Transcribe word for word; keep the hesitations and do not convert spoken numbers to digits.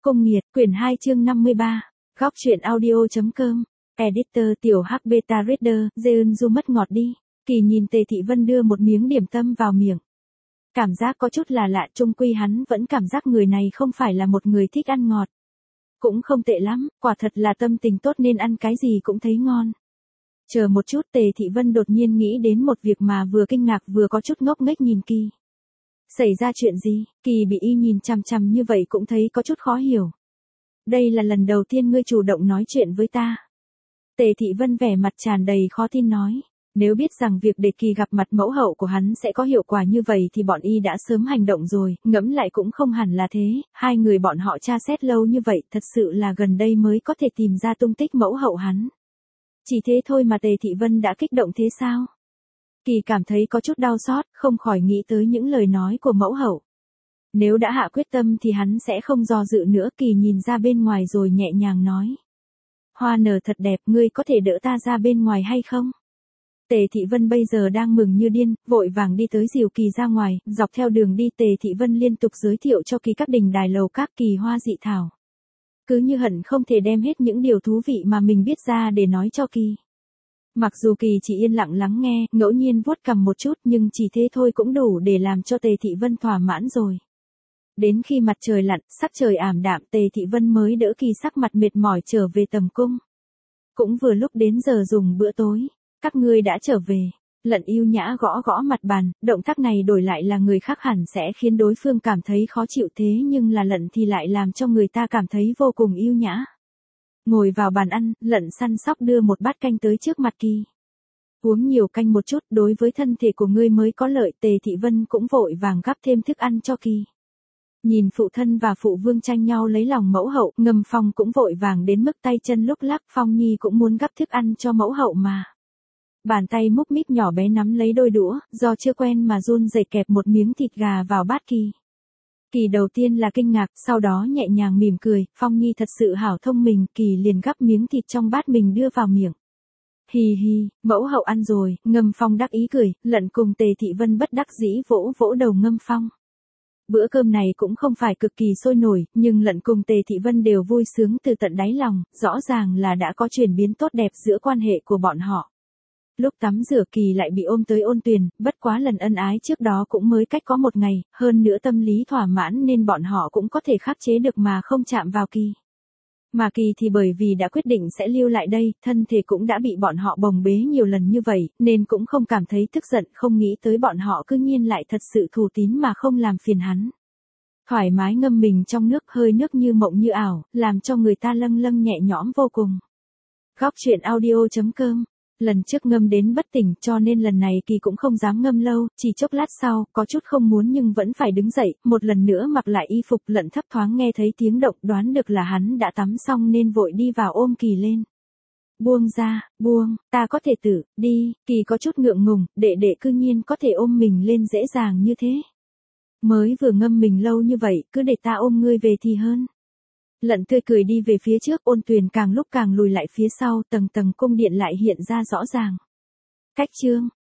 Cung Nghiệt, quyển hai chương năm mươi ba, góc truyện audio.com, editor tiểu hắc beta reader, Jeun Du mất ngọt đi. Kỳ nhìn Tề Thị Vân đưa một miếng điểm tâm vào miệng. Cảm giác có chút là lạ, chung quy hắn vẫn cảm giác người này không phải là một người thích ăn ngọt. Cũng không tệ lắm, quả thật là tâm tình tốt nên ăn cái gì cũng thấy ngon. Chờ một chút, Tề Thị Vân đột nhiên nghĩ đến một việc mà vừa kinh ngạc vừa có chút ngốc nghếch nhìn Kỳ. Xảy ra chuyện gì? Kỳ bị y nhìn chằm chằm như vậy cũng thấy có chút khó hiểu. Đây là lần đầu tiên ngươi chủ động nói chuyện với ta. Tề Thị Vân vẻ mặt tràn đầy khó tin nói. Nếu biết rằng việc để Kỳ gặp mặt mẫu hậu của hắn sẽ có hiệu quả như vậy thì bọn y đã sớm hành động rồi, ngẫm lại cũng không hẳn là thế, hai người bọn họ tra xét lâu như vậy thật sự là gần đây mới có thể tìm ra tung tích mẫu hậu hắn. Chỉ thế thôi mà Tề Thị Vân đã kích động thế sao? Kỳ cảm thấy có chút đau xót, không khỏi nghĩ tới những lời nói của mẫu hậu. Nếu đã hạ quyết tâm thì hắn sẽ không do dự nữa. Kỳ nhìn ra bên ngoài rồi nhẹ nhàng nói. Hoa nở thật đẹp, ngươi có thể đỡ ta ra bên ngoài hay không? Tề Thị Vân bây giờ đang mừng như điên, vội vàng đi tới dìu Kỳ ra ngoài, dọc theo đường đi Tề Thị Vân liên tục giới thiệu cho Kỳ các đình đài lầu các kỳ hoa dị thảo. Cứ như hận không thể đem hết những điều thú vị mà mình biết ra để nói cho Kỳ. Mặc dù Kỳ chỉ yên lặng lắng nghe, ngẫu nhiên vuốt cằm một chút nhưng chỉ thế thôi cũng đủ để làm cho Tề Thị Vân thỏa mãn rồi. Đến khi mặt trời lặn, sắc trời ảm đạm, Tề Thị Vân mới đỡ Kỳ sắc mặt mệt mỏi trở về tầm cung. Cũng vừa lúc đến giờ dùng bữa tối. Các ngươi đã trở về. Lận yêu nhã gõ gõ mặt bàn, động tác này đổi lại là người khác hẳn sẽ khiến đối phương cảm thấy khó chịu, thế nhưng là Lận thì lại làm cho người ta cảm thấy vô cùng yêu nhã. Ngồi vào bàn ăn, Lận săn sóc đưa một bát canh tới trước mặt Kỳ. Uống nhiều canh một chút, đối với thân thể của ngươi mới có lợi. Tề Thị Vân cũng vội vàng gắp thêm thức ăn cho Kỳ. Nhìn phụ thân và phụ vương tranh nhau lấy lòng mẫu hậu, Ngâm Phong cũng vội vàng đến mức tay chân lúc lắc. Phong Nhi cũng muốn gắp thức ăn cho mẫu hậu mà. Bàn tay múc míp nhỏ bé nắm lấy đôi đũa, do chưa quen mà run rẩy kẹp một miếng thịt gà vào bát Kỳ. Kỳ đầu tiên là kinh ngạc, sau đó nhẹ nhàng mỉm cười, Phong Nhi thật sự hảo thông minh. Kỳ liền gắp miếng thịt trong bát mình đưa vào miệng. Hì hì, mẫu hậu ăn rồi. Ngâm Phong đắc ý cười, Lận cùng Tề Thị Vân bất đắc dĩ vỗ vỗ đầu Ngâm Phong. Bữa cơm này cũng không phải cực kỳ sôi nổi, nhưng Lận cùng Tề Thị Vân đều vui sướng từ tận đáy lòng, rõ ràng là đã có chuyển biến tốt đẹp giữa quan hệ của bọn họ. Lúc tắm rửa Kỳ lại bị ôm tới ôn tuyền, bất quá lần ân ái trước đó cũng mới cách có một ngày, hơn nữa tâm lý thỏa mãn nên bọn họ cũng có thể khắc chế được mà không chạm vào Kỳ. Mà Kỳ thì bởi vì đã quyết định sẽ lưu lại đây, thân thể cũng đã bị bọn họ bồng bế nhiều lần như vậy, nên cũng không cảm thấy tức giận, không nghĩ tới bọn họ cứ nhiên lại thật sự thù tín mà không làm phiền hắn. Thoải mái ngâm mình trong nước, hơi nước như mộng như ảo, làm cho người ta lâng lâng nhẹ nhõm vô cùng. Góc truyện audio.com. Lần trước ngâm đến bất tỉnh cho nên lần này Kỳ cũng không dám ngâm lâu, chỉ chốc lát sau, có chút không muốn nhưng vẫn phải đứng dậy, một lần nữa mặc lại y phục. Lận thấp thoáng nghe thấy tiếng động, đoán được là hắn đã tắm xong nên vội đi vào ôm Kỳ lên. Buông ra, buông, ta có thể tự, đi. Kỳ có chút ngượng ngùng, đệ đệ cư nhiên có thể ôm mình lên dễ dàng như thế. Mới vừa ngâm mình lâu như vậy, cứ để ta ôm ngươi về thì hơn. Lận tươi cười đi về phía trước, ôn tuyền càng lúc càng lùi lại phía sau, tầng tầng cung điện lại hiện ra rõ ràng. Cách chương,